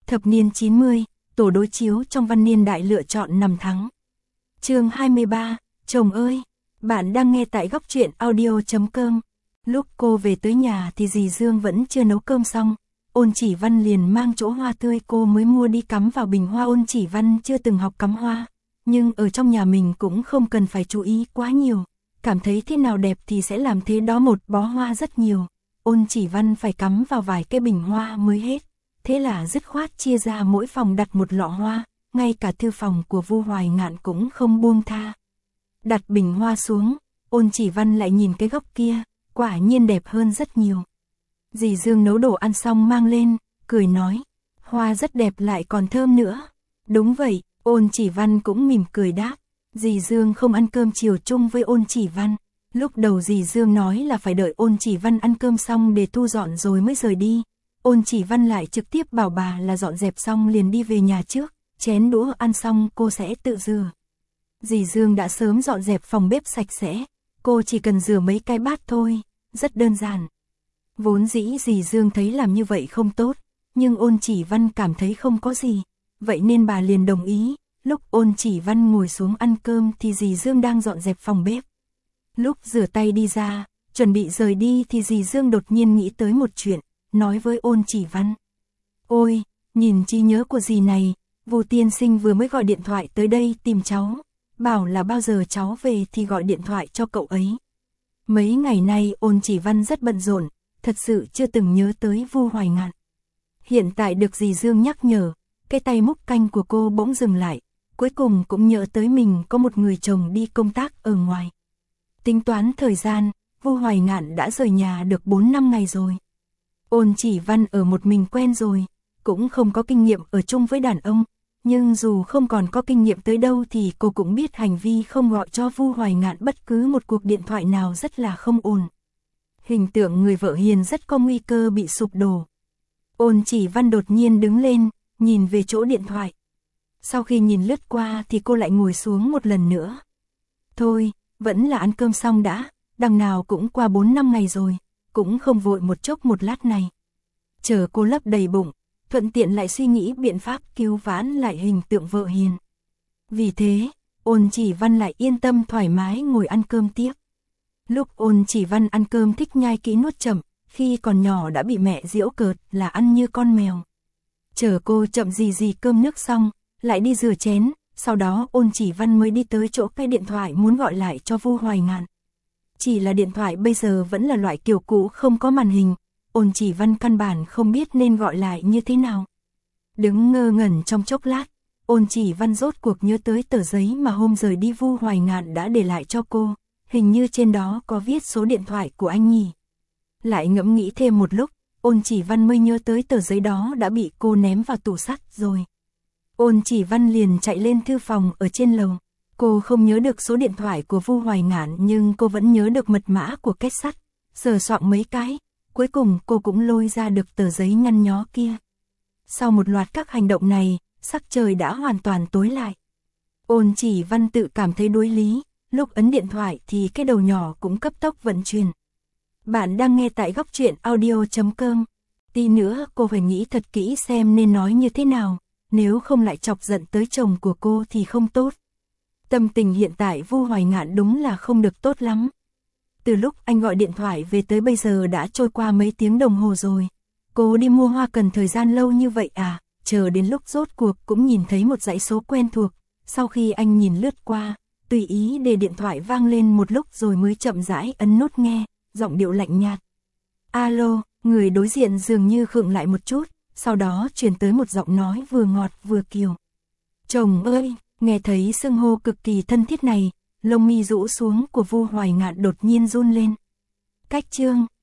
Thập niên 90, tổ đối chiếu trong văn niên đại lựa chọn năm tháng. Chương 23, chồng ơi, bạn đang nghe tại góc truyện audio.com. Lúc cô về tới nhà thì dì Dương vẫn chưa nấu cơm xong. Ôn Chỉ Văn liền mang chỗ hoa tươi cô mới mua đi cắm vào bình hoa. Ôn Chỉ Văn chưa từng học cắm hoa, nhưng ở trong nhà mình cũng không cần phải chú ý quá nhiều. Cảm thấy thế nào đẹp thì sẽ làm thế đó, một bó hoa rất nhiều. Ôn Chỉ Văn phải cắm vào vài cái bình hoa mới hết. Thế là dứt khoát chia ra mỗi phòng đặt một lọ hoa, ngay cả thư phòng của Vu Hoài Ngạn cũng không buông tha. Đặt bình hoa xuống, Ôn Chỉ Văn lại nhìn cái góc kia, quả nhiên đẹp hơn rất nhiều. Dì Dương nấu đồ ăn xong mang lên, cười nói, hoa rất đẹp lại còn thơm nữa. Đúng vậy, Ôn Chỉ Văn cũng mỉm cười đáp. Dì Dương không ăn cơm chiều chung với Ôn Chỉ Văn. Lúc đầu dì Dương nói là phải đợi Ôn Chỉ Văn ăn cơm xong để thu dọn rồi mới rời đi. Ôn Chỉ Văn lại trực tiếp bảo bà là dọn dẹp xong liền đi về nhà trước, chén đũa ăn xong cô sẽ tự rửa. Dì Dương đã sớm dọn dẹp phòng bếp sạch sẽ, cô chỉ cần rửa mấy cái bát thôi, rất đơn giản. Vốn dĩ dì Dương thấy làm như vậy không tốt, nhưng Ôn Chỉ Văn cảm thấy không có gì, vậy nên bà liền đồng ý. Lúc Ôn Chỉ Văn ngồi xuống ăn cơm thì dì Dương đang dọn dẹp phòng bếp. Lúc rửa tay đi ra, chuẩn bị rời đi thì dì Dương đột nhiên nghĩ tới một chuyện, nói với Ôn Chỉ Văn. Ôi, nhìn trí nhớ của dì này, Vu tiên sinh vừa mới gọi điện thoại tới đây tìm cháu, bảo là bao giờ cháu về thì gọi điện thoại cho cậu ấy. Mấy ngày nay Ôn Chỉ Văn rất bận rộn, thật sự chưa từng nhớ tới Vu Hoài Ngạn. Hiện tại được dì Dương nhắc nhở, cái tay múc canh của cô bỗng dừng lại, cuối cùng cũng nhớ tới mình có một người chồng đi công tác ở ngoài. Tính toán thời gian, Vu Hoài Ngạn đã rời nhà được 4-5 ngày rồi. Ôn Chỉ Văn ở một mình quen rồi, cũng không có kinh nghiệm ở chung với đàn ông, nhưng dù không còn có kinh nghiệm tới đâu thì cô cũng biết hành vi không gọi cho Vu Hoài Ngạn bất cứ một cuộc điện thoại nào rất là không ổn. Hình tượng người vợ hiền rất có nguy cơ bị sụp đổ. Ôn Chỉ Văn đột nhiên đứng lên, nhìn về chỗ điện thoại. Sau khi nhìn lướt qua thì cô lại ngồi xuống một lần nữa. Thôi, vẫn là ăn cơm xong đã, đằng nào cũng qua 4-5 ngày rồi, cũng không vội một chốc một lát này. Chờ cô lấp đầy bụng, thuận tiện lại suy nghĩ biện pháp cứu vãn lại hình tượng vợ hiền. Vì thế, Ôn Chỉ Văn lại yên tâm thoải mái ngồi ăn cơm tiếp. Lúc Ôn Chỉ Văn ăn cơm thích nhai kỹ nuốt chậm, khi còn nhỏ đã bị mẹ giễu cợt là ăn như con mèo. Chờ cô chậm gì cơm nước xong, lại đi rửa chén, sau đó Ôn Chỉ Văn mới đi tới chỗ cái điện thoại muốn gọi lại cho Vu Hoài Ngạn. Chỉ là điện thoại bây giờ vẫn là loại kiểu cũ không có màn hình, Ôn Chỉ Văn căn bản không biết nên gọi lại như thế nào. Đứng ngơ ngẩn trong chốc lát, Ôn Chỉ Văn rốt cuộc nhớ tới tờ giấy mà hôm rời đi Vu Hoài Ngạn đã để lại cho cô, hình như trên đó có viết số điện thoại của anh nhỉ. Lại ngẫm nghĩ thêm một lúc, Ôn Chỉ Văn mới nhớ tới tờ giấy đó đã bị cô ném vào tủ sắt rồi. Ôn Chỉ Văn liền chạy lên thư phòng ở trên lầu. Cô không nhớ được số điện thoại của Vu Hoài Ngạn nhưng cô vẫn nhớ được mật mã của két sắt. Sờ soạng mấy cái, cuối cùng cô cũng lôi ra được tờ giấy nhăn nhó kia. Sau một loạt các hành động này, sắc trời đã hoàn toàn tối lại. Ôn Chỉ Văn tự cảm thấy đối lý, lúc ấn điện thoại thì cái đầu nhỏ cũng cấp tốc vận chuyển. Bạn đang nghe tại góc truyện audio.com. Tí nữa cô phải nghĩ thật kỹ xem nên nói như thế nào, nếu không lại chọc giận tới chồng của cô thì không tốt. Tâm tình hiện tại Vu Hoài Ngạn đúng là không được tốt lắm. Từ lúc anh gọi điện thoại về tới bây giờ đã trôi qua mấy tiếng đồng hồ rồi. Cô đi mua hoa cần thời gian lâu như vậy à? Chờ đến lúc rốt cuộc cũng nhìn thấy một dãy số quen thuộc. Sau khi anh nhìn lướt qua, tùy ý để điện thoại vang lên một lúc rồi mới chậm rãi ấn nút nghe, giọng điệu lạnh nhạt. Alo, người đối diện dường như khựng lại một chút, sau đó truyền tới một giọng nói vừa ngọt vừa kiều. Chồng ơi! Nghe thấy xưng hô cực kỳ thân thiết này, lông mi rũ xuống của Vu Hoài Ngạn đột nhiên run lên. Cách chương